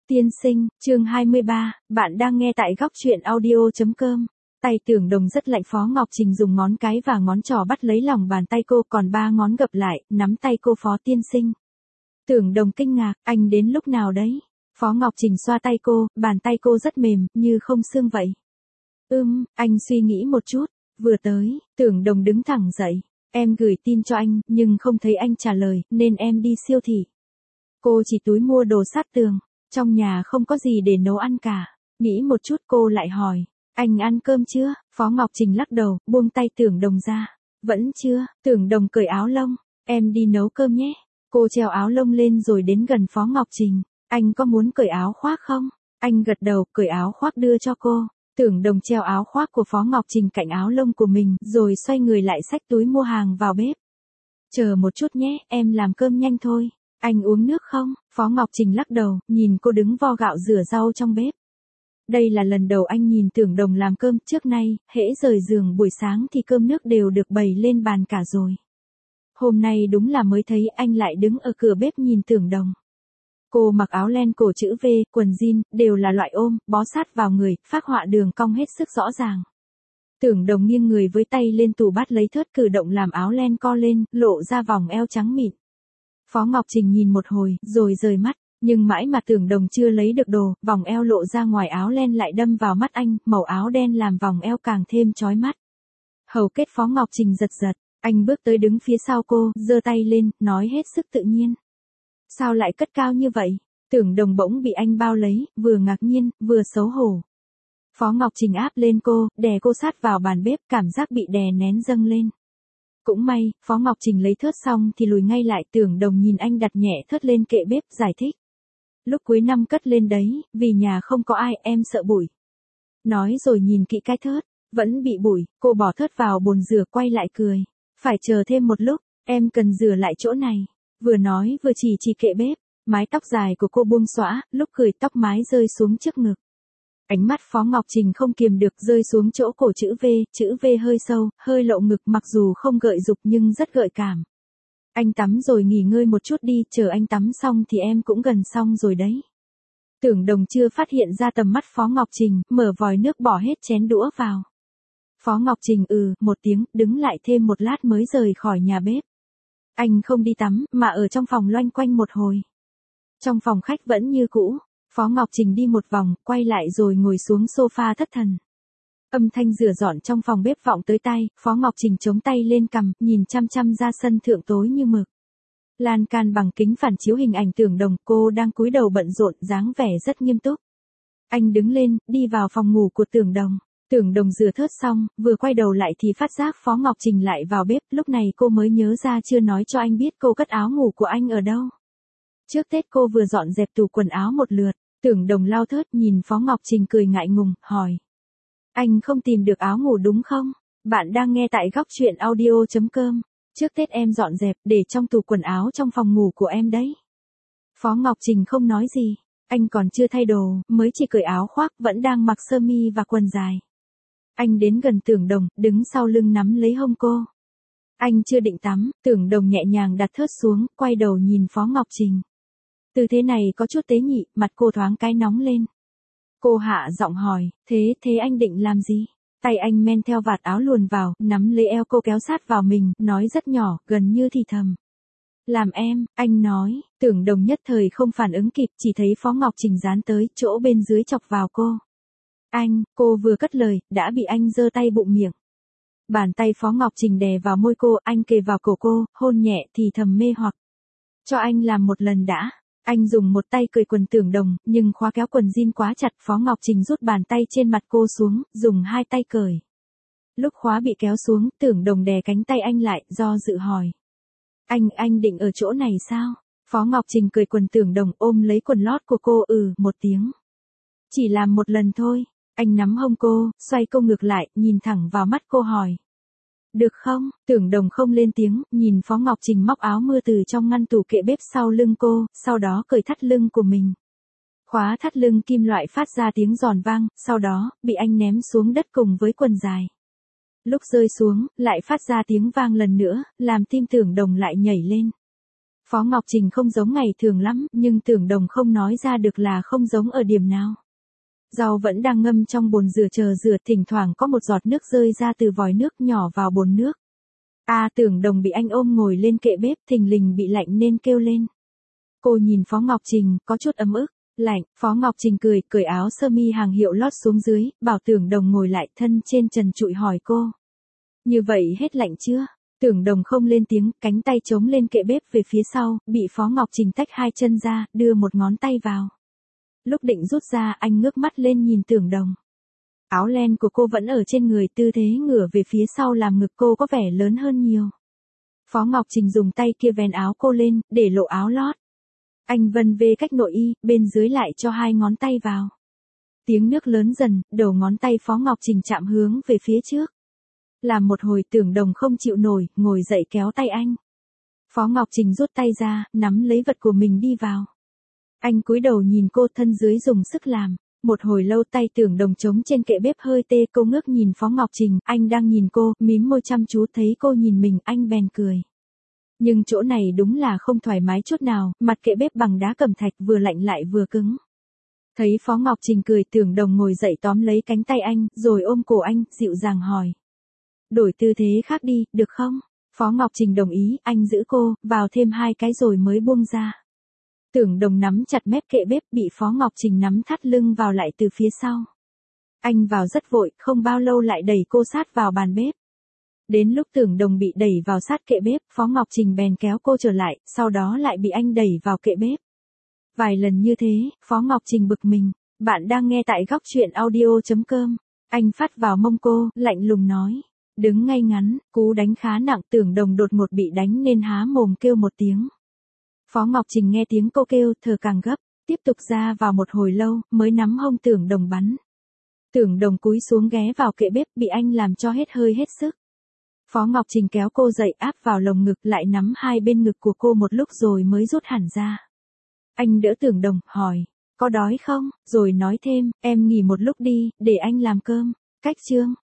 Tiên sinh, chương 23, bạn đang nghe tại góc truyện audio.com. Tay Tưởng Đồng rất lạnh, Phó Ngọc Trình dùng ngón cái và ngón trỏ bắt lấy lòng bàn tay cô, còn ba ngón gập lại, nắm tay cô. Phó tiên sinh. Tưởng Đồng kinh ngạc, anh đến lúc nào đấy? Phó Ngọc Trình xoa tay cô, bàn tay cô rất mềm, như không xương vậy. Anh suy nghĩ một chút, vừa tới, Tưởng Đồng đứng thẳng dậy. Em gửi tin cho anh, nhưng không thấy anh trả lời, nên em đi siêu thị. Cô chỉ túi mua đồ sát tường, trong nhà không có gì để nấu ăn cả. Nghĩ một chút cô lại hỏi, anh ăn cơm chưa? Phó Ngọc Trình lắc đầu, buông tay Tưởng Đồng ra. Vẫn chưa. Tưởng Đồng cởi áo lông, em đi nấu cơm nhé. Cô treo áo lông lên rồi đến gần Phó Ngọc Trình. Anh có muốn cởi áo khoác không? Anh gật đầu, cởi áo khoác đưa cho cô. Tưởng Đồng treo áo khoác của Phó Ngọc Trình cạnh áo lông của mình, rồi xoay người lại xách túi mua hàng vào bếp. Chờ một chút nhé, em làm cơm nhanh thôi. Anh uống nước không? Phó Ngọc Trình lắc đầu, nhìn cô đứng vo gạo rửa rau trong bếp. Đây là lần đầu anh nhìn Tưởng Đồng làm cơm, trước nay, hễ rời giường buổi sáng thì cơm nước đều được bày lên bàn cả rồi. Hôm nay đúng là mới thấy anh lại đứng ở cửa bếp nhìn Tưởng Đồng. Cô mặc áo len cổ chữ V, quần jean, đều là loại ôm, bó sát vào người, phác họa đường cong hết sức rõ ràng. Tưởng Đồng nghiêng người với tay lên tủ bắt lấy thớt, cử động làm áo len co lên, lộ ra vòng eo trắng mịn. Phó Ngọc Trình nhìn một hồi, rồi rời mắt, nhưng mãi mà Tưởng Đồng chưa lấy được đồ, vòng eo lộ ra ngoài áo len lại đâm vào mắt anh, màu áo đen làm vòng eo càng thêm chói mắt. Hầu kết Phó Ngọc Trình giật giật, anh bước tới đứng phía sau cô, giơ tay lên, nói hết sức tự nhiên. Sao lại cất cao như vậy? Tưởng Đồng bỗng bị anh bao lấy, vừa ngạc nhiên, vừa xấu hổ. Phó Ngọc Trình áp lên cô, đè cô sát vào bàn bếp, cảm giác bị đè nén dâng lên. Cũng may, Phó Ngọc Trình lấy thớt xong thì lùi ngay lại. Tưởng Đồng nhìn anh đặt nhẹ thớt lên kệ bếp, giải thích. Lúc cuối năm cất lên đấy, vì nhà không có ai, em sợ bụi. Nói rồi nhìn kỹ cái thớt, vẫn bị bụi, cô bỏ thớt vào bồn rửa, quay lại cười. Phải chờ thêm một lúc, em cần rửa lại chỗ này. Vừa nói vừa chỉ kệ bếp, mái tóc dài của cô buông xõa, lúc cười tóc mái rơi xuống trước ngực. Ánh mắt Phó Ngọc Trình không kiềm được rơi xuống chỗ cổ chữ V hơi sâu, hơi lộ ngực, mặc dù không gợi dục nhưng rất gợi cảm. Anh tắm rồi nghỉ ngơi một chút đi, chờ anh tắm xong thì em cũng gần xong rồi đấy. Tưởng Đồng chưa phát hiện ra tầm mắt Phó Ngọc Trình, mở vòi nước bỏ hết chén đũa vào. Phó Ngọc Trình một tiếng, đứng lại thêm một lát mới rời khỏi nhà bếp. Anh không đi tắm, mà ở trong phòng loanh quanh một hồi. Trong phòng khách vẫn như cũ. Phó Ngọc Trình đi một vòng, quay lại rồi ngồi xuống sofa thất thần. Âm thanh rửa dọn trong phòng bếp vọng tới tai, Phó Ngọc Trình chống tay lên cằm, nhìn chăm chăm ra sân thượng tối như mực. Lan can bằng kính phản chiếu hình ảnh Tưởng Đồng, cô đang cúi đầu bận rộn, dáng vẻ rất nghiêm túc. Anh đứng lên, đi vào phòng ngủ của Tưởng Đồng. Tưởng Đồng rửa thớt xong, vừa quay đầu lại thì phát giác Phó Ngọc Trình lại vào bếp, lúc này cô mới nhớ ra chưa nói cho anh biết cô cất áo ngủ của anh ở đâu. Trước Tết cô vừa dọn dẹp tủ quần áo một lượt. Tưởng Đồng lau thớt, nhìn Phó Ngọc Trình cười ngại ngùng, hỏi. Anh không tìm được áo ngủ đúng không? Bạn đang nghe tại góc truyện audio.com. Trước Tết em dọn dẹp, để trong tủ quần áo trong phòng ngủ của em đấy. Phó Ngọc Trình không nói gì. Anh còn chưa thay đồ, mới chỉ cởi áo khoác, vẫn đang mặc sơ mi và quần dài. Anh đến gần Tưởng Đồng, đứng sau lưng nắm lấy hông cô. Anh chưa định tắm, Tưởng Đồng nhẹ nhàng đặt thớt xuống, quay đầu nhìn Phó Ngọc Trình. Tư thế này có chút tế nhị, mặt cô thoáng cái nóng lên. Cô hạ giọng hỏi, thế anh định làm gì? Tay anh men theo vạt áo luồn vào, nắm lấy eo cô kéo sát vào mình, nói rất nhỏ, gần như thì thầm. Làm em, anh nói. Tưởng Đồng nhất thời không phản ứng kịp, chỉ thấy Phó Ngọc Trình dán tới, chỗ bên dưới chọc vào cô. Anh, cô vừa cất lời, đã bị anh giơ tay bụng miệng. Bàn tay Phó Ngọc Trình đè vào môi cô, anh kề vào cổ cô, hôn nhẹ thì thầm mê hoặc. Cho anh làm một lần đã. Anh dùng một tay cởi quần Tưởng Đồng, nhưng khóa kéo quần jean quá chặt. Phó Ngọc Trình rút bàn tay trên mặt cô xuống, dùng hai tay cởi. Lúc khóa bị kéo xuống, Tưởng Đồng đè cánh tay anh lại, do dự hỏi. Anh định ở chỗ này sao? Phó Ngọc Trình cởi quần Tưởng Đồng, ôm lấy quần lót của cô, một tiếng. Chỉ làm một lần thôi. Anh nắm hông cô, xoay cô ngược lại, nhìn thẳng vào mắt cô hỏi. Được không? Tưởng Đồng không lên tiếng, nhìn Phó Ngọc Trình móc áo mưa từ trong ngăn tủ kệ bếp sau lưng cô, sau đó cởi thắt lưng của mình. Khóa thắt lưng kim loại phát ra tiếng giòn vang, sau đó, bị anh ném xuống đất cùng với quần dài. Lúc rơi xuống, lại phát ra tiếng vang lần nữa, làm tim Tưởng Đồng lại nhảy lên. Phó Ngọc Trình không giống ngày thường lắm, nhưng Tưởng Đồng không nói ra được là không giống ở điểm nào. Rau vẫn đang ngâm trong bồn rửa chờ rửa, thỉnh thoảng có một giọt nước rơi ra từ vòi nước nhỏ vào bồn nước. Tưởng Đồng bị anh ôm ngồi lên kệ bếp, thình lình bị lạnh nên kêu lên. Cô nhìn Phó Ngọc Trình, có chút ấm ức. Lạnh. Phó Ngọc Trình cười, cởi áo sơ mi hàng hiệu lót xuống dưới, bảo Tưởng Đồng ngồi lại, thân trên trần trụi hỏi cô. Như vậy hết lạnh chưa? Tưởng Đồng không lên tiếng, cánh tay chống lên kệ bếp về phía sau, bị Phó Ngọc Trình tách hai chân ra, đưa một ngón tay vào. Lúc định rút ra, anh ngước mắt lên nhìn Tưởng Đồng. Áo len của cô vẫn ở trên người, tư thế ngửa về phía sau làm ngực cô có vẻ lớn hơn nhiều. Phó Ngọc Trình dùng tay kia vén áo cô lên, để lộ áo lót. Anh vân vê cách nội y, bên dưới lại cho hai ngón tay vào. Tiếng nước lớn dần, đầu ngón tay Phó Ngọc Trình chạm hướng về phía trước. Làm một hồi Tưởng Đồng không chịu nổi, ngồi dậy kéo tay anh. Phó Ngọc Trình rút tay ra, nắm lấy vật của mình đi vào. Anh cúi đầu nhìn cô, thân dưới dùng sức làm. Một hồi lâu tay Tưởng Đồng trống trên kệ bếp hơi tê, cô ngước nhìn Phó Ngọc Trình, anh đang nhìn cô, mím môi chăm chú, thấy cô nhìn mình, anh bèn cười. Nhưng chỗ này đúng là không thoải mái chút nào, mặt kệ bếp bằng đá cẩm thạch vừa lạnh lại vừa cứng. Thấy Phó Ngọc Trình cười, Tưởng Đồng ngồi dậy tóm lấy cánh tay anh, rồi ôm cổ anh, dịu dàng hỏi. Đổi tư thế khác đi, được không? Phó Ngọc Trình đồng ý, anh giữ cô, vào thêm hai cái rồi mới buông ra. Tưởng Đồng nắm chặt mép kệ bếp, bị Phó Ngọc Trình nắm thắt lưng vào lại từ phía sau. Anh vào rất vội, không bao lâu lại đẩy cô sát vào bàn bếp. Đến lúc Tưởng Đồng bị đẩy vào sát kệ bếp, Phó Ngọc Trình bèn kéo cô trở lại, sau đó lại bị anh đẩy vào kệ bếp. Vài lần như thế, Phó Ngọc Trình bực mình. Bạn đang nghe tại góc truyện audio.com. Anh phát vào mông cô, lạnh lùng nói. Đứng ngay ngắn, cú đánh khá nặng, Tưởng Đồng đột ngột bị đánh nên há mồm kêu một tiếng. Phó Ngọc Trình nghe tiếng cô kêu, thở càng gấp, tiếp tục ra vào một hồi lâu, mới nắm hông Tưởng Đồng bắn. Tưởng Đồng cúi xuống ghé vào kệ bếp, bị anh làm cho hết hơi hết sức. Phó Ngọc Trình kéo cô dậy, áp vào lồng ngực, lại nắm hai bên ngực của cô một lúc rồi mới rút hẳn ra. Anh đỡ Tưởng Đồng, hỏi, có đói không? Rồi nói thêm, em nghỉ một lúc đi, để anh làm cơm. Cách chương.